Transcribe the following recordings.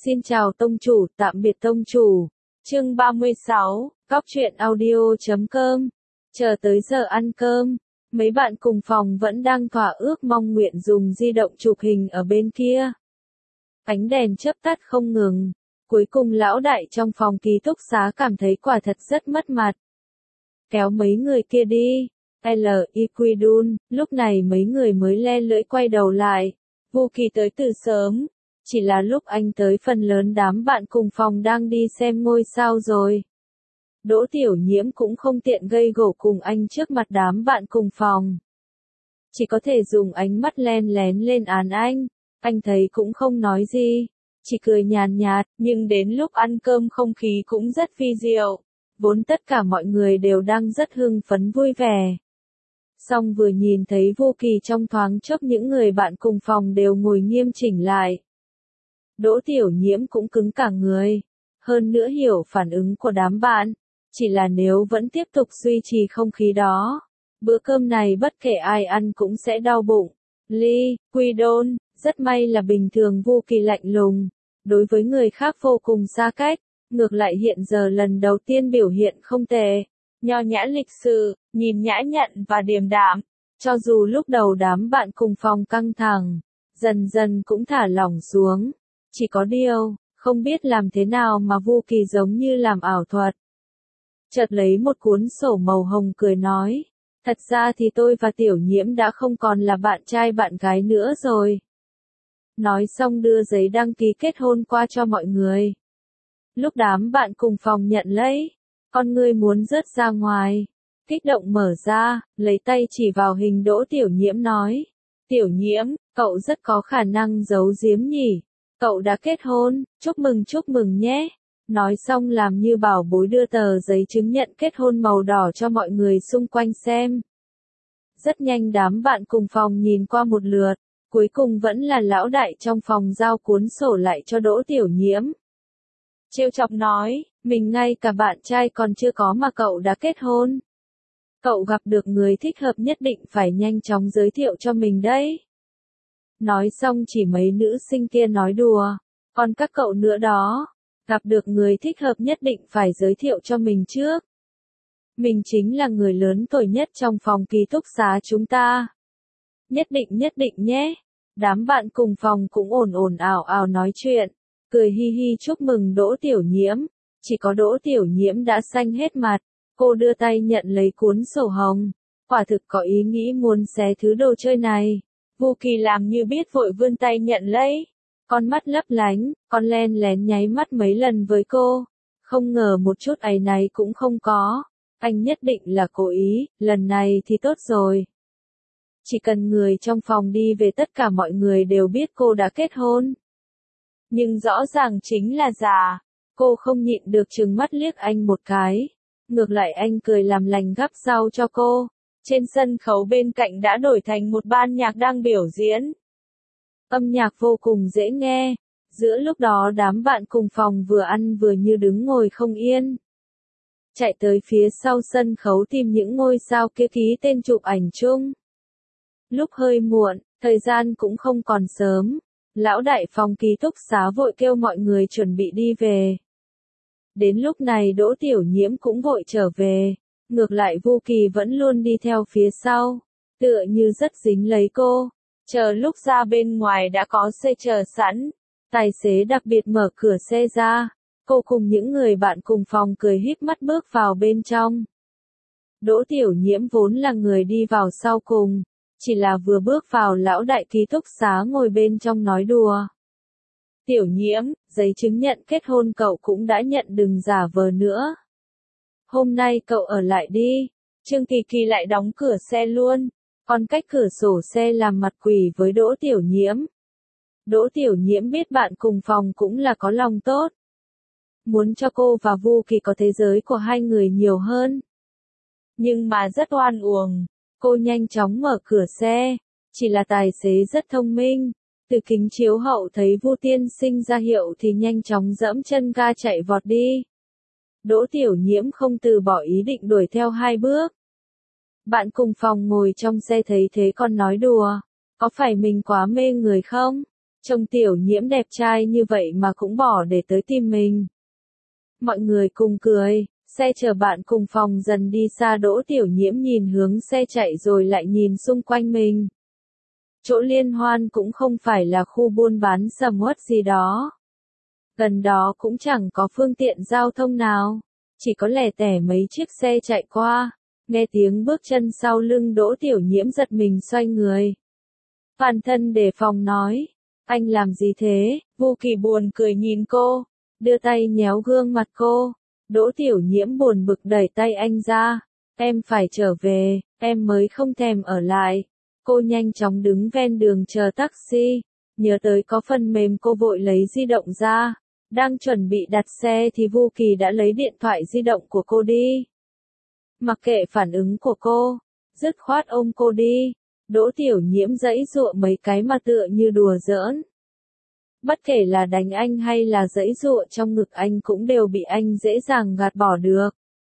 Xin chào tông chủ, tạm biệt tông chủ. Chương 36, Cóc truyện audio.com. Chờ tới giờ ăn cơm, mấy bạn cùng phòng vẫn đang thỏa ước mong nguyện dùng di động chụp hình ở bên kia. Ánh đèn chớp tắt không ngừng. Cuối cùng lão đại trong phòng ký túc xá cảm thấy quả thật rất mất mặt. Kéo mấy người kia đi. L.I.Q.Dun, lúc này mấy người mới le lưỡi quay đầu lại. Vu Kỳ tới từ sớm. Chỉ là lúc anh tới phần lớn đám bạn cùng phòng đang đi xem ngôi sao rồi. Đỗ Tiểu Nhiễm cũng không tiện gây gổ cùng anh trước mặt đám bạn cùng phòng. Chỉ có thể dùng ánh mắt len lén lên án anh thấy cũng không nói gì. Chỉ cười nhàn nhạt, nhưng đến lúc ăn cơm không khí cũng rất vi diệu. Vốn tất cả mọi người đều đang rất hưng phấn vui vẻ. Song vừa nhìn thấy Vu Kỳ trong thoáng chốc những người bạn cùng phòng đều ngồi nghiêm chỉnh lại. Đỗ Tiểu Nhiễm cũng cứng cả người. Hơn nữa hiểu phản ứng của đám bạn. Chỉ là nếu vẫn tiếp tục duy trì không khí đó, bữa cơm này bất kể ai ăn cũng sẽ đau bụng. Q.Dun, rất may là bình thường Vu Kỳ lạnh lùng. Đối với người khác vô cùng xa cách. Ngược lại hiện giờ lần đầu tiên biểu hiện không tệ. Nho nhã lịch sự, nhìn nhã nhặn và điềm đạm. Cho dù lúc đầu đám bạn cùng phòng căng thẳng, dần dần cũng thả lỏng xuống. Chỉ có điều, không biết làm thế nào mà Vu Kỳ giống như làm ảo thuật. Chợt lấy một cuốn sổ màu hồng cười nói. Thật ra thì tôi và Tiểu Nhiễm đã không còn là bạn trai bạn gái nữa rồi. Nói xong đưa giấy đăng ký kết hôn qua cho mọi người. Lúc đám bạn cùng phòng nhận lấy, con người muốn rớt ra ngoài. Kích động mở ra, lấy tay chỉ vào hình Đỗ Tiểu Nhiễm nói. Tiểu Nhiễm, cậu rất có khả năng giấu giếm nhỉ. Cậu đã kết hôn, chúc mừng nhé. Nói xong làm như bảo bối đưa tờ giấy chứng nhận kết hôn màu đỏ cho mọi người xung quanh xem. Rất nhanh đám bạn cùng phòng nhìn qua một lượt, cuối cùng vẫn là lão đại trong phòng giao cuốn sổ lại cho Đỗ Tiểu Nhiễm. Trêu chọc nói, mình ngay cả bạn trai còn chưa có mà cậu đã kết hôn. Cậu gặp được người thích hợp nhất định phải nhanh chóng giới thiệu cho mình đấy. Nói xong chỉ mấy nữ sinh kia nói đùa, còn các cậu nữa đó, gặp được người thích hợp nhất định phải giới thiệu cho mình trước. Mình chính là người lớn tuổi nhất trong phòng ký túc xá chúng ta. Nhất định nhé. Đám bạn cùng phòng cũng ồn ào nói chuyện, cười hi hi chúc mừng Đỗ Tiểu Nhiễm. Chỉ có Đỗ Tiểu Nhiễm đã xanh hết mặt, cô đưa tay nhận lấy cuốn sổ hồng, quả thực có ý nghĩ muốn xé thứ đồ chơi này. Vu Kỳ làm như biết vội vươn tay nhận lấy, con mắt lấp lánh, con len lén nháy mắt mấy lần với cô, không ngờ một chút áy náy cũng không có, anh nhất định là cố ý, lần này thì tốt rồi. Chỉ cần người trong phòng đi về tất cả mọi người đều biết cô đã kết hôn. Nhưng rõ ràng chính là giả, cô không nhịn được trừng mắt liếc anh một cái, ngược lại anh cười làm lành gắp rau cho cô. Trên sân khấu bên cạnh đã đổi thành một ban nhạc đang biểu diễn. Âm nhạc vô cùng dễ nghe. Giữa lúc đó đám bạn cùng phòng vừa ăn vừa như đứng ngồi không yên. Chạy tới phía sau sân khấu tìm những ngôi sao kia ký tên chụp ảnh chung. Lúc hơi muộn, thời gian cũng không còn sớm. Lão đại phòng ký túc xá vội kêu mọi người chuẩn bị đi về. Đến lúc này Đỗ Tiểu Nhiễm cũng vội trở về. Ngược lại Vu Kỳ vẫn luôn đi theo phía sau, tựa như rất dính lấy cô. Chờ lúc ra bên ngoài đã có xe chờ sẵn, tài xế đặc biệt mở cửa xe ra, cô cùng những người bạn cùng phòng cười híp mắt bước vào bên trong. Đỗ Tiểu Nhiễm vốn là người đi vào sau cùng, chỉ là vừa bước vào lão đại ký túc xá ngồi bên trong nói đùa. Tiểu Nhiễm, giấy chứng nhận kết hôn cậu cũng đã nhận, đừng giả vờ nữa. Hôm nay cậu ở lại đi. Trương Kỳ Kỳ lại đóng cửa xe luôn, còn cách cửa sổ xe làm mặt quỷ với Đỗ Tiểu Nhiễm. Đỗ Tiểu Nhiễm biết bạn cùng phòng cũng là có lòng tốt. Muốn cho cô và Vu Kỳ có thế giới của hai người nhiều hơn. Nhưng mà rất oan uổng, cô nhanh chóng mở cửa xe, chỉ là tài xế rất thông minh. Từ kính chiếu hậu thấy Vu tiên sinh ra hiệu thì nhanh chóng giẫm chân ga chạy vọt đi. Đỗ Tiểu Nhiễm không từ bỏ ý định đuổi theo 2 bước. Bạn cùng phòng ngồi trong xe thấy thế còn nói đùa. Có phải mình quá mê người không? Trông Tiểu Nhiễm đẹp trai như vậy mà cũng bỏ để tới tìm mình. Mọi người cùng cười, xe chở bạn cùng phòng dần đi xa. Đỗ Tiểu Nhiễm nhìn hướng xe chạy rồi lại nhìn xung quanh mình. Chỗ liên hoan cũng không phải là khu buôn bán sầm uất gì đó. Gần đó cũng chẳng có phương tiện giao thông nào, chỉ có lẻ tẻ mấy chiếc xe chạy qua. Nghe tiếng bước chân sau lưng Đỗ Tiểu Nhiễm giật mình xoay người. Toàn thân đề phòng nói, anh làm gì thế? Vu Kỳ buồn cười nhìn cô, đưa tay nhéo gương mặt cô. Đỗ Tiểu Nhiễm buồn bực đẩy tay anh ra, em phải trở về, em mới không thèm ở lại. Cô nhanh chóng đứng ven đường chờ taxi, nhớ tới có phần mềm cô vội lấy di động ra. Đang chuẩn bị đặt xe thì Vu Kỳ đã lấy điện thoại di động của cô đi. Mặc kệ phản ứng của cô, dứt khoát ôm cô đi. Đỗ Tiểu Nhiễm giãy giụa mấy cái mà tựa như đùa giỡn. Bất kể là đánh anh hay là giãy giụa trong ngực anh cũng đều bị anh dễ dàng gạt bỏ được.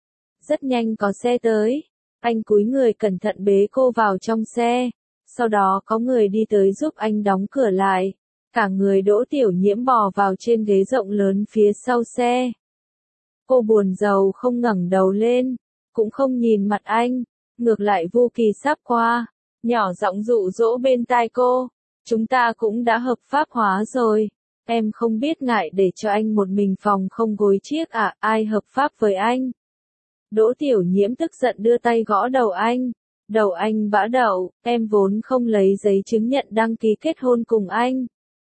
Rất nhanh có xe tới, anh cúi người cẩn thận bế cô vào trong xe, sau đó có người đi tới giúp anh đóng cửa lại. Cả người Đỗ Tiểu Nhiễm bò vào trên ghế rộng lớn phía sau xe. Cô buồn rầu không ngẩng đầu lên, cũng không nhìn mặt anh, ngược lại Vu Kỳ sắp qua, nhỏ giọng dụ dỗ bên tai cô, chúng ta cũng đã hợp pháp hóa rồi, em không biết ngại để cho anh một mình phòng không gối chiếc à, ai hợp pháp với anh? Đỗ Tiểu Nhiễm tức giận đưa tay gõ đầu anh bã đậu, em vốn không lấy giấy chứng nhận đăng ký kết hôn cùng anh.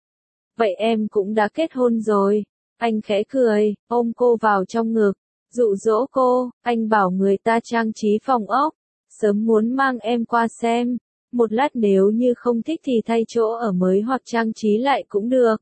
Vậy em cũng đã kết hôn rồi. Anh khẽ cười, ôm cô vào trong ngực, dụ dỗ cô, anh bảo người ta trang trí phòng ốc, sớm muốn mang em qua xem, một lát nếu như không thích thì thay chỗ ở mới hoặc trang trí lại cũng được.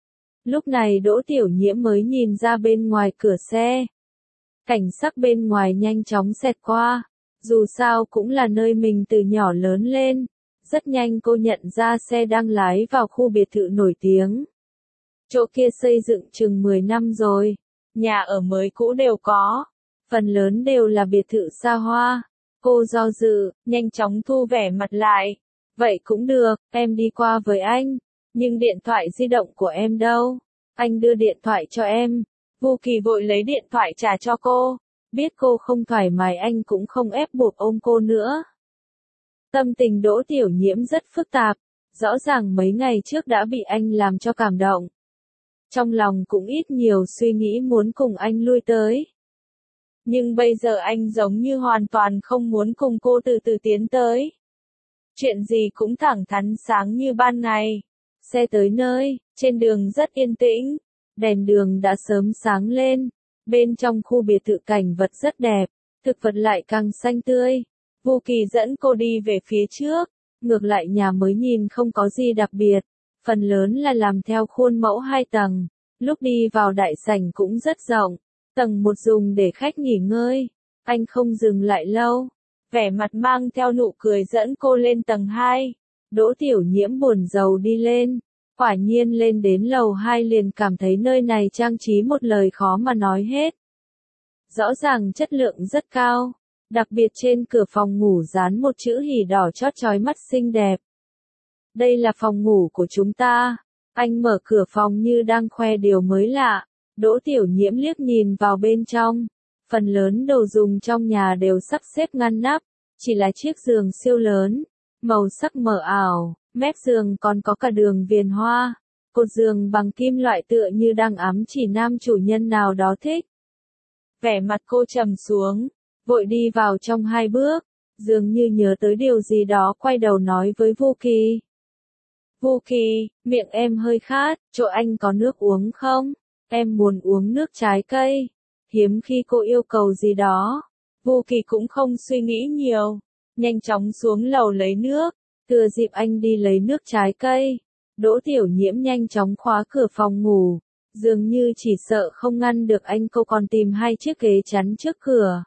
Lúc này Đỗ Tiểu Nhiễm mới nhìn ra bên ngoài cửa xe. Cảnh sắc bên ngoài nhanh chóng xẹt qua, dù sao cũng là nơi mình từ nhỏ lớn lên. Rất nhanh cô nhận ra xe đang lái vào khu biệt thự nổi tiếng. Chỗ kia xây dựng chừng 10 năm rồi, nhà ở mới cũ đều có, phần lớn đều là biệt thự xa hoa. Cô do dự, nhanh chóng thu vẻ mặt lại. Vậy cũng được, em đi qua với anh, nhưng điện thoại di động của em đâu? Anh đưa điện thoại cho em. Vu Kỳ vội lấy điện thoại trả cho cô, biết cô không thoải mái anh cũng không ép buộc ôm cô nữa. Tâm tình Đỗ Tiểu Nhiễm rất phức tạp, rõ ràng mấy ngày trước đã bị anh làm cho cảm động. Trong lòng cũng ít nhiều suy nghĩ muốn cùng anh lui tới. Nhưng bây giờ anh giống như hoàn toàn không muốn cùng cô từ từ tiến tới. Chuyện gì cũng thẳng thắn sáng như ban ngày. Xe tới nơi, trên đường rất yên tĩnh, đèn đường đã sớm sáng lên. Bên trong khu biệt thự cảnh vật rất đẹp, thực vật lại càng xanh tươi. Vu Kỳ dẫn cô đi về phía trước, ngược lại nhà mới nhìn không có gì đặc biệt, phần lớn là làm theo khuôn mẫu 2 tầng, lúc đi vào đại sảnh cũng rất rộng, tầng 1 dùng để khách nghỉ ngơi, anh không dừng lại lâu, vẻ mặt mang theo nụ cười dẫn cô lên tầng 2, Đỗ Tiểu Nhiễm buồn rầu đi lên, quả nhiên lên đến lầu 2 liền cảm thấy nơi này trang trí một lời khó mà nói hết. Rõ ràng chất lượng rất cao. Đặc biệt trên cửa phòng ngủ dán một chữ hỉ đỏ chót chói mắt xinh đẹp. Đây là phòng ngủ của chúng ta. Anh mở cửa phòng như đang khoe điều mới lạ. Đỗ Tiểu Nhiễm liếc nhìn vào bên trong. Phần lớn đồ dùng trong nhà đều sắp xếp ngăn nắp. Chỉ là chiếc giường siêu lớn, màu sắc mờ ảo, mép giường còn có cả đường viền hoa. Cột giường bằng kim loại tựa như đang ám chỉ nam chủ nhân nào đó thích. Vẻ mặt cô trầm xuống. Vội đi vào trong 2 bước, dường như nhớ tới điều gì đó quay đầu nói với Vu Kỳ. Vu Kỳ, miệng em hơi khát, chỗ anh có nước uống không? Em muốn uống nước trái cây. Hiếm khi cô yêu cầu gì đó. Vu Kỳ cũng không suy nghĩ nhiều, nhanh chóng xuống lầu lấy nước, thừa dịp anh đi lấy nước trái cây. Đỗ Tiểu Nhiễm nhanh chóng khóa cửa phòng ngủ, dường như chỉ sợ không ngăn được anh cô còn tìm 2 chiếc ghế chắn trước cửa.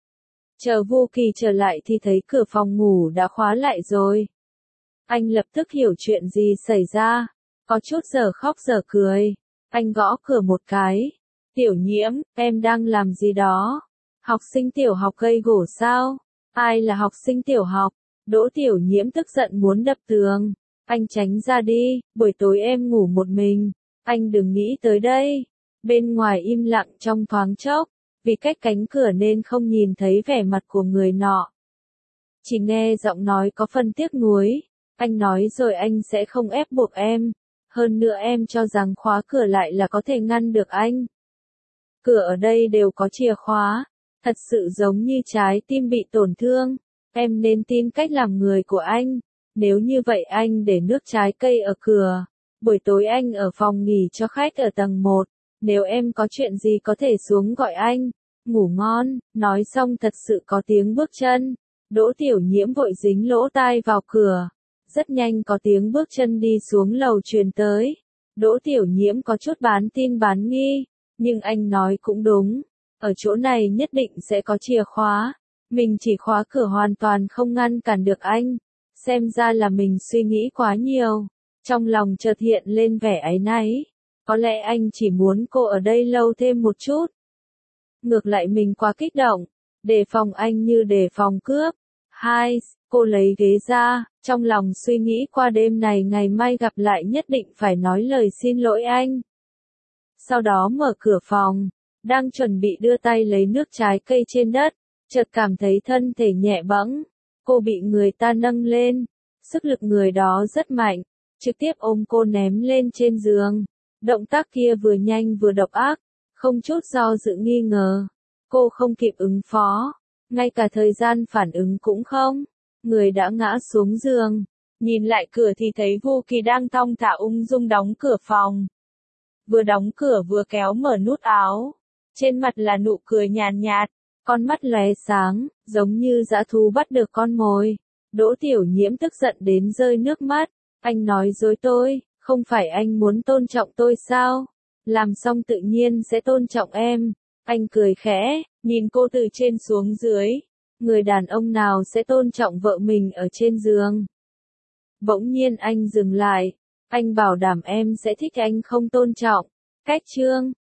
Chờ Vu Kỳ trở lại thì thấy cửa phòng ngủ đã khóa lại rồi. Anh lập tức hiểu chuyện gì xảy ra, có chút giờ khóc giờ cười. Anh gõ cửa một cái. Tiểu Nhiễm, em đang làm gì đó? Học sinh tiểu học gây gổ sao? Ai là học sinh tiểu học? Đỗ Tiểu Nhiễm tức giận muốn đập tường. Anh tránh ra đi, buổi tối em ngủ một mình. Anh đừng nghĩ tới đây. Bên ngoài im lặng trong thoáng chốc, vì cách cánh cửa nên không nhìn thấy vẻ mặt của người nọ. Chỉ nghe giọng nói có phần tiếc nuối. Anh nói rồi anh sẽ không ép buộc em. Hơn nữa em cho rằng khóa cửa lại là có thể ngăn được anh. Cửa ở đây đều có chìa khóa. Thật sự giống như trái tim bị tổn thương. Em nên tin cách làm người của anh. Nếu như vậy anh để nước trái cây ở cửa. Buổi tối anh ở phòng nghỉ cho khách ở tầng 1. Nếu em có chuyện gì có thể xuống gọi anh. Ngủ ngon. Nói xong thật sự có tiếng bước chân. Đỗ Tiểu Nhiễm vội dính lỗ tai vào cửa. Rất nhanh có tiếng bước chân đi xuống lầu truyền tới. Đỗ Tiểu Nhiễm có chút bán tin bán nghi. Nhưng anh nói cũng đúng. Ở chỗ này nhất định sẽ có chìa khóa. Mình chỉ khóa cửa hoàn toàn không ngăn cản được anh. Xem ra là mình suy nghĩ quá nhiều. Trong lòng chợt hiện lên vẻ áy náy. Có lẽ anh chỉ muốn cô ở đây lâu thêm một chút. Ngược lại mình quá kích động. Đề phòng anh như đề phòng cướp. Hai, cô lấy ghế ra, trong lòng suy nghĩ qua đêm này ngày mai gặp lại nhất định phải nói lời xin lỗi anh. Sau đó mở cửa phòng, đang chuẩn bị đưa tay lấy nước trái cây trên đất, chợt cảm thấy thân thể nhẹ bẫng. Cô bị người ta nâng lên, sức lực người đó rất mạnh, trực tiếp ôm cô ném lên trên giường. Động tác kia vừa nhanh vừa độc ác, không chút do dự nghi ngờ. Cô không kịp ứng phó, ngay cả thời gian phản ứng cũng không. Người đã ngã xuống giường, nhìn lại cửa thì thấy Vu Kỳ đang thong thả ung dung đóng cửa phòng. Vừa đóng cửa vừa kéo mở nút áo, trên mặt là nụ cười nhàn nhạt, con mắt lóe sáng, giống như dã thú bắt được con mồi. Đỗ Tiểu Nhiễm tức giận đến rơi nước mắt, anh nói dối tôi, không phải anh muốn tôn trọng tôi sao? Làm xong tự nhiên sẽ tôn trọng em. Anh cười khẽ, nhìn cô từ trên xuống dưới. Người đàn ông nào sẽ tôn trọng vợ mình ở trên giường? Bỗng nhiên anh dừng lại. Anh bảo đảm em sẽ thích anh không tôn trọng. Cách chương